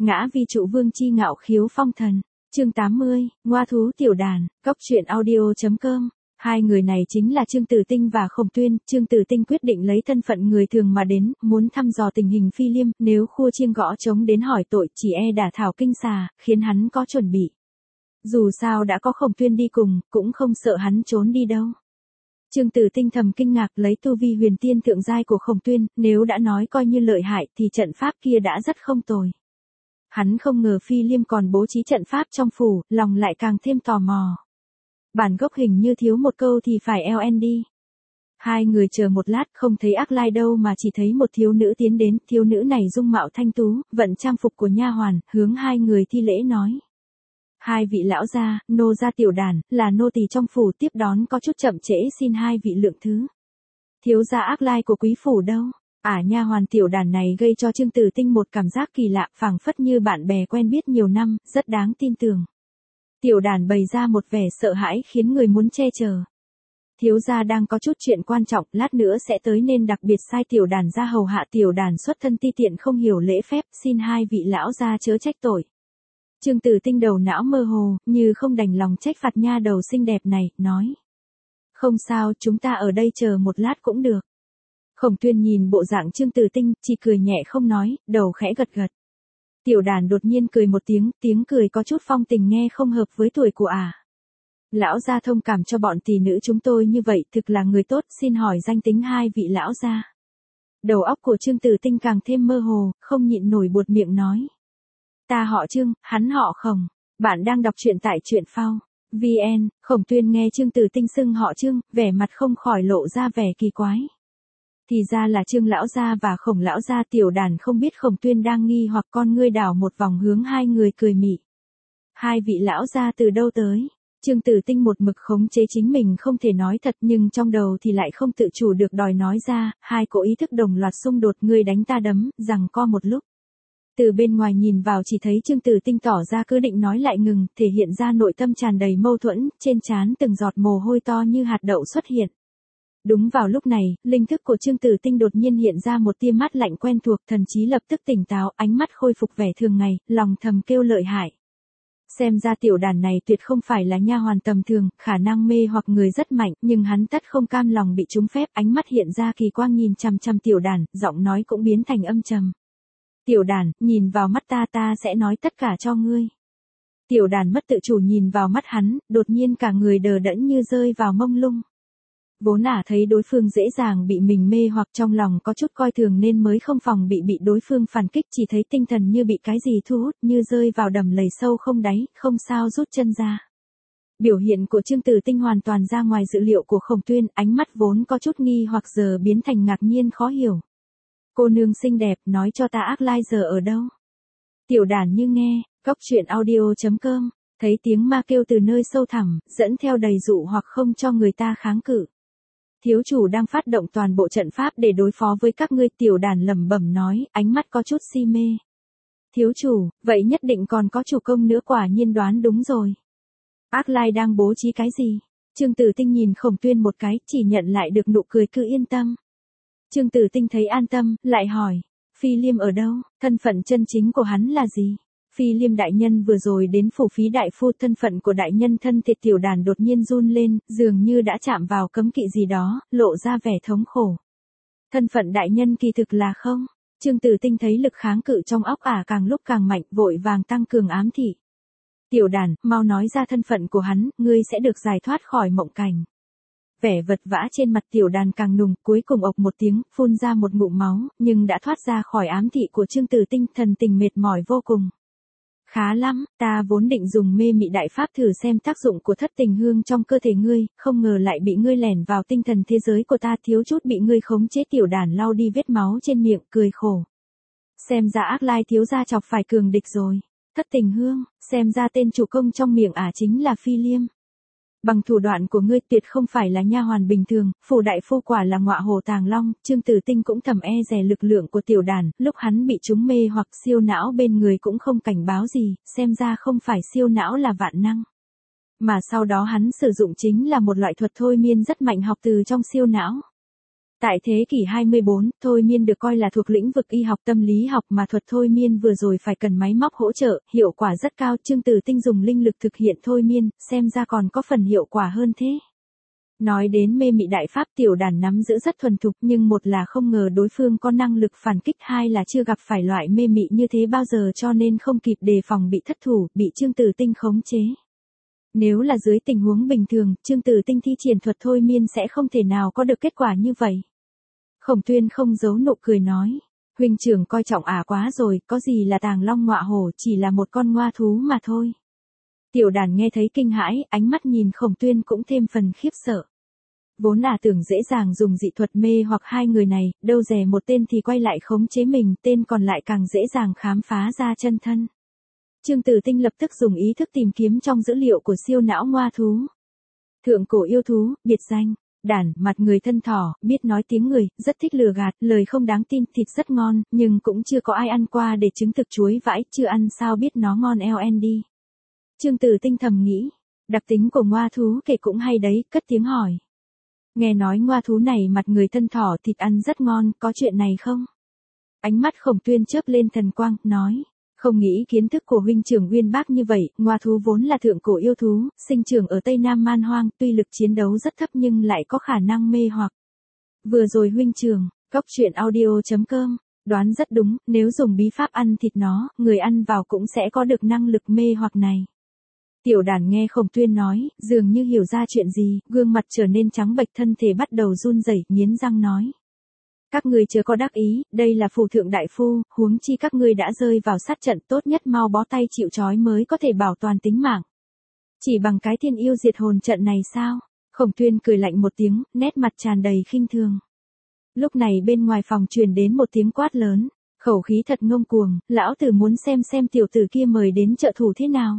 Ngã vi trụ vương chi ngạo khiếu phong thần. Chương 80, Ngoa thú tiểu đàn, cốc truyện audio.com. Hai người này chính là Trương Tử Tinh và Khổng Tuyên. Trương Tử Tinh quyết định lấy thân phận người thường mà đến, muốn thăm dò tình hình Phi Liêm, nếu khua chiêng gõ trống đến hỏi tội chỉ e đả thảo kinh xà, khiến hắn có chuẩn bị. Dù sao đã có Khổng Tuyên đi cùng, cũng không sợ hắn trốn đi đâu. Trương Tử Tinh thầm kinh ngạc lấy tu vi huyền tiên thượng giai của Khổng Tuyên, nếu đã nói coi như lợi hại thì trận pháp kia đã rất không tồi. Hắn không ngờ Phi Liêm còn bố trí trận pháp trong phủ, lòng lại càng thêm tò mò. Bản gốc hình như thiếu một câu thì phải LND. Hai người chờ một lát không thấy Ác Lai đâu mà chỉ thấy một thiếu nữ tiến đến, thiếu nữ này dung mạo thanh tú, vận trang phục của nha hoàn, hướng hai người thi lễ nói. Hai vị lão gia, nô gia tiểu đàn, là nô tỳ trong phủ tiếp đón có chút chậm trễ xin hai vị lượng thứ. Thiếu gia Ác Lai của quý phủ đâu? Nha hoàn tiểu đàn này gây cho Trương Tử Tinh một cảm giác kỳ lạ, phảng phất như bạn bè quen biết nhiều năm, rất đáng tin tưởng. Tiểu đàn bày ra một vẻ sợ hãi khiến người muốn che chở. Thiếu gia đang có chút chuyện quan trọng, lát nữa sẽ tới nên đặc biệt sai tiểu đàn ra hầu hạ. Tiểu đàn xuất thân ti tiện không hiểu lễ phép, xin hai vị lão gia chớ trách tội. Trương Tử Tinh đầu não mơ hồ, như không đành lòng trách phạt nha đầu xinh đẹp này, nói. Không sao, chúng ta ở đây chờ một lát cũng được. Khổng Tuyên nhìn bộ dạng Trương Tử Tinh, chỉ cười nhẹ không nói, đầu khẽ gật gật. Tiểu đàn đột nhiên cười một tiếng, tiếng cười có chút phong tình nghe không hợp với tuổi của Lão gia thông cảm cho bọn tỷ nữ chúng tôi như vậy, thực là người tốt, xin hỏi danh tính hai vị lão gia. Đầu óc của Trương Tử Tinh càng thêm mơ hồ, không nhịn nổi buột miệng nói. Ta họ Trương, hắn họ Khổng. Bạn đang đọc truyện tại truyện phao VN. Khổng Tuyên nghe Trương Tử Tinh xưng họ Trương, vẻ mặt không khỏi lộ ra vẻ kỳ quái. Thì ra là Trương lão gia và Khổng lão gia. Tiểu đàn không biết Khổng Tuyên đang nghi hoặc con ngươi đảo một vòng hướng hai người cười mị. Hai vị lão gia từ đâu tới? Trương Tử Tinh một mực khống chế chính mình không thể nói thật nhưng trong đầu thì lại không tự chủ được đòi nói ra, hai cỗ ý thức đồng loạt xung đột, ngươi đánh ta đấm, giằng co một lúc. Từ bên ngoài nhìn vào chỉ thấy Trương Tử Tinh tỏ ra cứ định nói lại ngừng, thể hiện ra nội tâm tràn đầy mâu thuẫn, trên trán từng giọt mồ hôi to như hạt đậu xuất hiện. Đúng vào lúc này, linh thức của Trương Tử Tinh đột nhiên hiện ra một tia mát lạnh quen thuộc, thần trí lập tức tỉnh táo, ánh mắt khôi phục vẻ thường ngày, lòng thầm kêu lợi hại. Xem ra tiểu đàn này tuyệt không phải là nha hoàn tầm thường, khả năng mê hoặc người rất mạnh, nhưng hắn tất không cam lòng bị trúng phép, ánh mắt hiện ra kỳ quang nhìn chằm chằm tiểu đàn, giọng nói cũng biến thành âm trầm. Tiểu đàn, nhìn vào mắt ta sẽ nói tất cả cho ngươi. Tiểu đàn mất tự chủ nhìn vào mắt hắn, đột nhiên cả người đờ đẫn như rơi vào mông lung. Vốn thấy đối phương dễ dàng bị mình mê hoặc trong lòng có chút coi thường nên mới không phòng bị đối phương phản kích, chỉ thấy tinh thần như bị cái gì thu hút, như rơi vào đầm lầy sâu không đáy, không sao rút chân ra. Biểu hiện của Trương Tử Tinh hoàn toàn ra ngoài dự liệu của Khổng Tuyên, ánh mắt vốn có chút nghi hoặc giờ biến thành ngạc nhiên khó hiểu. Cô nương xinh đẹp, nói cho ta Ác Lai giờ ở đâu? Tiểu đàn như nghe, cốc truyện audio.com, thấy tiếng ma kêu từ nơi sâu thẳm, dẫn theo đầy dụ hoặc không cho người ta kháng cự. Thiếu chủ đang phát động toàn bộ trận pháp để đối phó với các ngươi. Tiểu đàn lẩm bẩm nói, ánh mắt có chút si mê. Thiếu chủ, vậy nhất định còn có chủ công nữa, quả nhiên đoán đúng rồi. Ác Lai đang bố trí cái gì? Trương Tử Tinh nhìn Khổng Tuyên một cái, chỉ nhận lại được nụ cười cứ yên tâm. Trương Tử Tinh thấy an tâm, lại hỏi, Phi Liêm ở đâu, thân phận chân chính của hắn là gì? Phi Liêm đại nhân vừa rồi đến phủ Phí đại phu, thân phận của đại nhân thân thiệt. Tiểu đàn đột nhiên run lên, dường như đã chạm vào cấm kỵ gì đó, lộ ra vẻ thống khổ. Thân phận đại nhân kỳ thực là không? Trương Tử Tinh thấy lực kháng cự trong óc càng lúc càng mạnh, vội vàng tăng cường ám thị. Tiểu đàn, mau nói ra thân phận của hắn, ngươi sẽ được giải thoát khỏi mộng cảnh. Vẻ vật vã trên mặt tiểu đàn càng nùng, cuối cùng ộc một tiếng, phun ra một ngụm máu, nhưng đã thoát ra khỏi ám thị của Trương Tử Tinh, thần tình mệt mỏi vô cùng. Khá lắm, ta vốn định dùng mê mị đại pháp thử xem tác dụng của thất tình hương trong cơ thể ngươi, không ngờ lại bị ngươi lẻn vào tinh thần thế giới của ta, thiếu chút bị ngươi khống chế. Tiểu đàn lau đi vết máu trên miệng, cười khổ. Xem ra Ác Lai thiếu gia chọc phải cường địch rồi. Thất tình hương, xem ra tên chủ công trong miệng chính là Phi Liêm. Bằng thủ đoạn của ngươi tuyệt không phải là nha hoàn bình thường, phủ đại phu quả là ngọa hổ tàng long. Trương Tử Tinh cũng thầm dè lực lượng của tiểu đàn, lúc hắn bị chúng mê hoặc siêu não bên người cũng không cảnh báo gì, xem ra không phải siêu não là vạn năng. Mà sau đó hắn sử dụng chính là một loại thuật thôi miên rất mạnh học từ trong siêu não. Tại thế kỷ 24, thôi miên được coi là thuộc lĩnh vực y học tâm lý học mà thuật thôi miên vừa rồi phải cần máy móc hỗ trợ, hiệu quả rất cao. Chương Tử Tinh dùng linh lực thực hiện thôi miên, xem ra còn có phần hiệu quả hơn thế. Nói đến mê mị đại pháp, Tiểu Đàn nắm giữ rất thuần thục, nhưng một là không ngờ đối phương có năng lực phản kích, hai là chưa gặp phải loại mê mị như thế bao giờ cho nên không kịp đề phòng bị thất thủ, bị Chương Tử Tinh khống chế. Nếu là dưới tình huống bình thường, Chương Tử Tinh thi triển thuật thôi miên sẽ không thể nào có được kết quả như vậy. Khổng Tuyên không giấu nụ cười nói, huynh trưởng coi trọng quá rồi, có gì là tàng long ngọa hổ, chỉ là một con ngoa thú mà thôi. Tiểu Đàn nghe thấy kinh hãi, ánh mắt nhìn Khổng Tuyên cũng thêm phần khiếp sợ. Vốn tưởng dễ dàng dùng dị thuật mê hoặc hai người này, đâu dè một tên thì quay lại khống chế mình, tên còn lại càng dễ dàng khám phá ra chân thân. Chương Tử Tinh lập tức dùng ý thức tìm kiếm trong dữ liệu của siêu não ngoa thú. Thượng cổ yêu thú, biệt danh Đàn, mặt người thân thỏ, biết nói tiếng người, rất thích lừa gạt, lời không đáng tin, thịt rất ngon, nhưng cũng chưa có ai ăn qua để chứng thực chuối vãi, chưa ăn sao biết nó ngon LND. Chương Tử Tinh thầm nghĩ, đặc tính của ngoa thú kể cũng hay đấy, cất tiếng hỏi. Nghe nói ngoa thú này mặt người thân thỏ thịt ăn rất ngon, có chuyện này không? Ánh mắt Khổng Tuyên chớp lên thần quang, nói. Không nghĩ kiến thức của huynh trưởng uyên bác như vậy, ngoa thú vốn là thượng cổ yêu thú, sinh trưởng ở Tây Nam Man Hoang, tuy lực chiến đấu rất thấp nhưng lại có khả năng mê hoặc. Vừa rồi huynh trưởng, góc truyện audio.com, đoán rất đúng, nếu dùng bí pháp ăn thịt nó, người ăn vào cũng sẽ có được năng lực mê hoặc này. Tiểu Đàn nghe Khổng Tuyên nói, dường như hiểu ra chuyện gì, gương mặt trở nên trắng bệch, thân thể bắt đầu run rẩy, nghiến răng nói. Các ngươi chưa có đắc ý, đây là phù thượng đại phu, huống chi các ngươi đã rơi vào sát trận, tốt nhất mau bó tay chịu trói mới có thể bảo toàn tính mạng. Chỉ bằng cái thiên yêu diệt hồn trận này sao? Khổng Tuyên cười lạnh một tiếng, nét mặt tràn đầy khinh thường. Lúc này bên ngoài phòng truyền đến một tiếng quát lớn, khẩu khí thật ngông cuồng, lão tử muốn xem tiểu tử kia mời đến trợ thủ thế nào.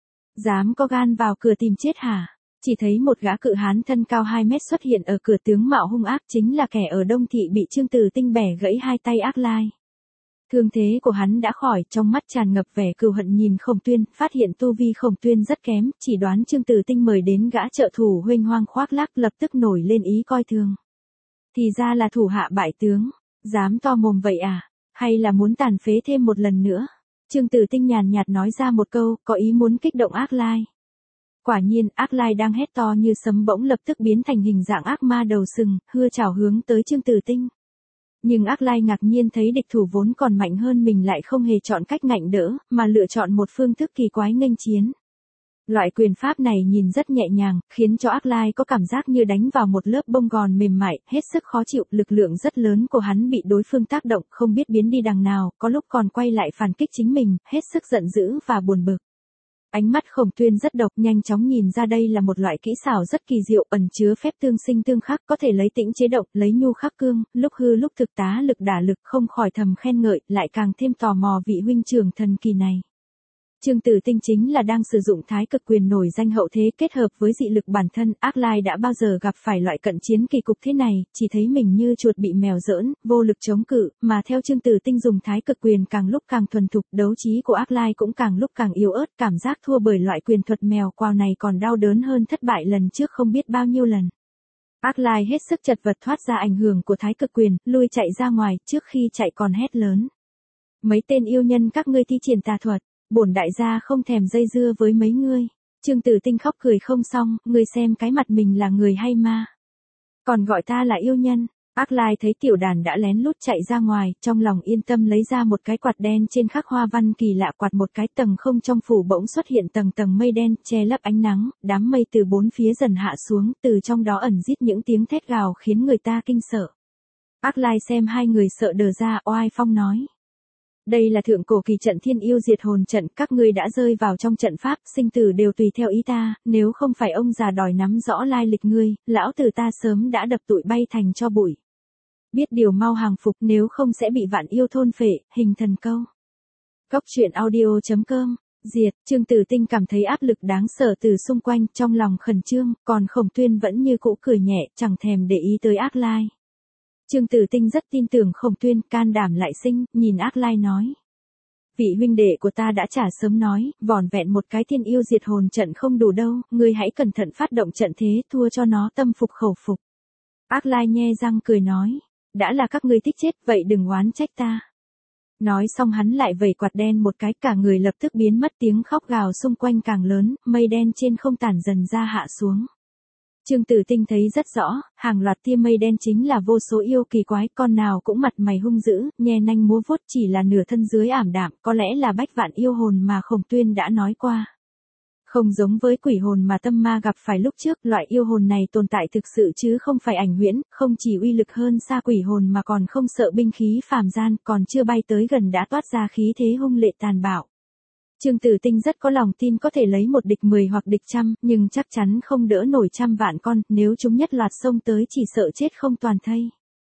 Dám có gan vào cửa tìm chết hả? Chỉ thấy một gã cự hán thân cao 2 mét xuất hiện ở cửa, tướng mạo hung ác, chính là kẻ ở Đông Thị bị Chương Tử Tinh bẻ gãy hai tay Ác Lai. Thương thế của hắn đã khỏi, trong mắt tràn ngập vẻ cừu hận nhìn Khổng Tuyên, phát hiện tu vi Khổng Tuyên rất kém, chỉ đoán Chương Tử Tinh mời đến gã trợ thủ huênh hoang khoác lác, lập tức nổi lên ý coi thường. Thì ra là thủ hạ bại tướng, dám to mồm vậy à, hay là muốn tàn phế thêm một lần nữa? Chương Tử Tinh nhàn nhạt nói ra một câu, có ý muốn kích động Ác Lai. Quả nhiên, Ác Lai đang hét to như sấm bỗng lập tức biến thành hình dạng ác ma đầu sừng, hưa chảo hướng tới Chương Tử Tinh. Nhưng Ác Lai ngạc nhiên thấy địch thủ vốn còn mạnh hơn mình lại không hề chọn cách ngạnh đỡ, mà lựa chọn một phương thức kỳ quái nghênh chiến. Loại quyền pháp này nhìn rất nhẹ nhàng, khiến cho Ác Lai có cảm giác như đánh vào một lớp bông gòn mềm mại, hết sức khó chịu, lực lượng rất lớn của hắn bị đối phương tác động, không biết biến đi đằng nào, có lúc còn quay lại phản kích chính mình, hết sức giận dữ và buồn bực. Ánh mắt Khổng Tuyên rất độc, nhanh chóng nhìn ra đây là một loại kỹ xảo rất kỳ diệu, ẩn chứa phép tương sinh tương khắc, có thể lấy tĩnh chế động, lấy nhu khắc cương, lúc hư lúc thực, tá lực đả lực, không khỏi thầm khen ngợi, lại càng thêm tò mò vị huynh trưởng thần kỳ này. Chương Tử Tinh chính là đang sử dụng Thái Cực Quyền nổi danh hậu thế kết hợp với dị lực bản thân, Ác Lai đã bao giờ gặp phải loại cận chiến kỳ cục thế này, chỉ thấy mình như chuột bị mèo giỡn, vô lực chống cự, mà theo Chương Tử Tinh dùng Thái Cực Quyền càng lúc càng thuần thục, đấu trí của Ác Lai cũng càng lúc càng yếu ớt, cảm giác thua bởi loại quyền thuật mèo quào này còn đau đớn hơn thất bại lần trước không biết bao nhiêu lần. Ác Lai hết sức chật vật thoát ra ảnh hưởng của Thái Cực Quyền, lui chạy ra ngoài, trước khi chạy còn hét lớn. Mấy tên yêu nhân các ngươi thi triển tà thuật. Bổn đại gia không thèm dây dưa với mấy ngươi. Chương Tử Tinh khóc cười không xong, ngươi xem cái mặt mình là người hay ma. Còn gọi ta là yêu nhân. Ác Lai thấy Tiểu Đàn đã lén lút chạy ra ngoài, trong lòng yên tâm lấy ra một cái quạt đen trên khắc hoa văn kỳ lạ, quạt một cái, tầng không trong phủ bỗng xuất hiện tầng tầng mây đen, che lấp ánh nắng, đám mây từ bốn phía dần hạ xuống, từ trong đó ẩn rít những tiếng thét gào khiến người ta kinh sợ. Ác Lai xem hai người sợ đờ ra, oai phong nói. Đây là thượng cổ kỳ trận thiên yêu diệt hồn trận, các ngươi đã rơi vào trong trận pháp, sinh tử đều tùy theo ý ta, nếu không phải ông già đòi nắm rõ lai lịch ngươi, lão tử ta sớm đã đập tụi bay thành cho bụi. Biết điều mau hàng phục, nếu không sẽ bị vạn yêu thôn phệ, hình thần câu. Góc truyện audio.com, diệt, Chương Tử Tinh cảm thấy áp lực đáng sợ từ xung quanh, trong lòng khẩn trương, còn Khổng Tuyên vẫn như cũ cười nhẹ, chẳng thèm để ý tới Ác Lai. Chương Tử Tinh rất tin tưởng Khổng Tuyên, can đảm lại sinh, nhìn Ác Lai nói. Vị huynh đệ của ta đã trả sớm nói, vỏn vẹn một cái thiên yêu diệt hồn trận không đủ đâu, ngươi hãy cẩn thận phát động trận thế, thua cho nó tâm phục khẩu phục. Ác Lai nhe răng cười nói, đã là các ngươi thích chết vậy đừng oán trách ta. Nói xong hắn lại vẩy quạt đen một cái, cả người lập tức biến mất, tiếng khóc gào xung quanh càng lớn, mây đen trên không tản dần ra hạ xuống. Trương Tử Tinh thấy rất rõ, hàng loạt tia mây đen chính là vô số yêu kỳ quái, con nào cũng mặt mày hung dữ, nhe nanh múa vuốt, chỉ là nửa thân dưới ảm đạm, có lẽ là bách vạn yêu hồn mà Khổng Tuyên đã nói qua. Không giống với quỷ hồn mà Tâm Ma gặp phải lúc trước, loại yêu hồn này tồn tại thực sự chứ không phải ảnh huyễn, không chỉ uy lực hơn xa quỷ hồn mà còn không sợ binh khí phàm gian, còn chưa bay tới gần đã toát ra khí thế hung lệ tàn bạo. Trương Tử Tinh rất có lòng tin có thể lấy một địch 10 hoặc địch trăm, nhưng chắc chắn không đỡ nổi trăm vạn con, nếu chúng nhất loạt xông tới chỉ sợ chết không toàn thây.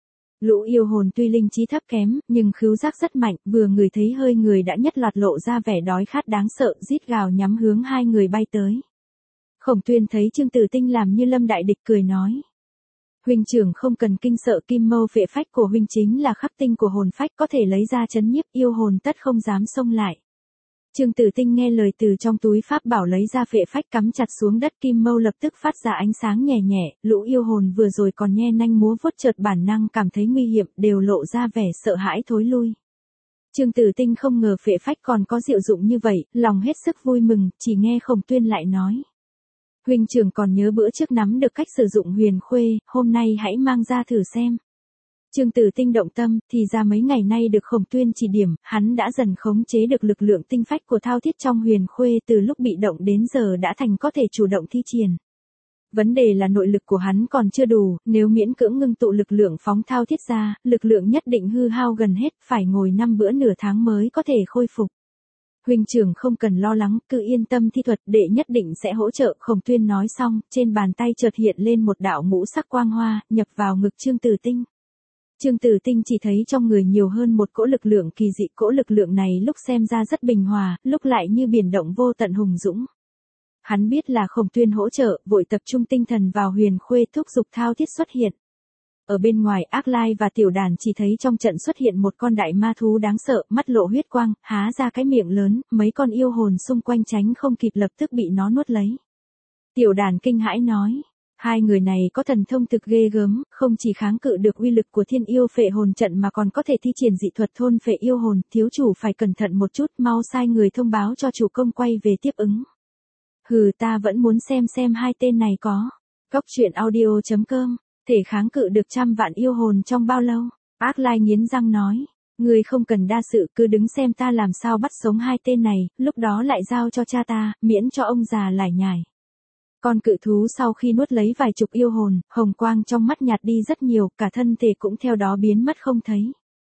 Lũ yêu hồn tuy linh trí thấp kém, nhưng khứu giác rất mạnh, vừa ngửi thấy hơi người đã nhất loạt lộ ra vẻ đói khát đáng sợ, rít gào nhắm hướng hai người bay tới. Khổng Tuyên thấy Trương Tử Tinh làm như lâm đại địch cười nói. Huynh trưởng không cần kinh sợ, kim mâu phệ phách của huynh chính là khắc tinh của hồn phách, có thể lấy ra chấn nhiếp yêu hồn tất không dám xông lại. Trương Tử Tinh nghe lời từ trong túi pháp bảo lấy ra phệ phách cắm chặt xuống đất, kim mâu lập tức phát ra ánh sáng nhẹ nhẹ, lũ yêu hồn vừa rồi còn nhe nanh múa vuốt chợt bản năng cảm thấy nguy hiểm, đều lộ ra vẻ sợ hãi thối lui. Trương Tử Tinh không ngờ phệ phách còn có diệu dụng như vậy, lòng hết sức vui mừng, chỉ nghe Khổng Tuyên lại nói. Huynh trưởng còn nhớ bữa trước nắm được cách sử dụng huyền khuê, hôm nay hãy mang ra thử xem. Trương Tử Tinh động tâm, thì ra mấy ngày nay được Khổng Tuyên chỉ điểm, hắn đã dần khống chế được lực lượng tinh phách của thao thiết trong huyền khuê, từ lúc bị động đến giờ đã thành có thể chủ động thi triển. Vấn đề là nội lực của hắn còn chưa đủ, nếu miễn cưỡng ngưng tụ lực lượng phóng thao thiết ra, lực lượng nhất định hư hao gần hết, phải ngồi 5 bữa nửa tháng mới có thể khôi phục. Huynh trưởng không cần lo lắng, cứ yên tâm thi thuật, đệ nhất định sẽ hỗ trợ. Khổng Tuyên nói xong, trên bàn tay chợt hiện lên một đạo ngũ sắc quang hoa, nhập vào ngực Trương Tử Tinh. Trương Tử Tinh chỉ thấy trong người nhiều hơn một cỗ lực lượng kỳ dị, cỗ lực lượng này lúc xem ra rất bình hòa, lúc lại như biển động vô tận hùng dũng. Hắn biết là Khổng Tuyên hỗ trợ, vội tập trung tinh thần vào huyền khuê thúc giục thao thiết xuất hiện. Ở bên ngoài, Ác Lai và Tiểu Đàn chỉ thấy trong trận xuất hiện một con đại ma thú đáng sợ, mắt lộ huyết quang, há ra cái miệng lớn, mấy con yêu hồn xung quanh tránh không kịp lập tức bị nó nuốt lấy. Tiểu Đàn kinh hãi nói. Hai người này có thần thông thực ghê gớm, không chỉ kháng cự được uy lực của thiên yêu phệ hồn trận mà còn có thể thi triển dị thuật thôn phệ yêu hồn, thiếu chủ phải cẩn thận một chút, mau sai người thông báo cho chủ công quay về tiếp ứng. Hừ, ta vẫn muốn xem hai tên này có. Góc truyện audio.com, thể kháng cự được trăm vạn yêu hồn trong bao lâu? Ác Lai nghiến răng nói, người không cần đa sự, cứ đứng xem ta làm sao bắt sống hai tên này, lúc đó lại giao cho cha ta, miễn cho ông già lải nhải. Con cự thú sau khi nuốt lấy vài chục yêu hồn, hồng quang trong mắt nhạt đi rất nhiều, cả thân thể cũng theo đó biến mất không thấy.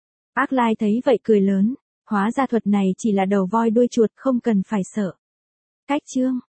Ác Lai thấy vậy cười lớn, hóa ra thuật này chỉ là đầu voi đuôi chuột, không cần phải sợ. Cách chương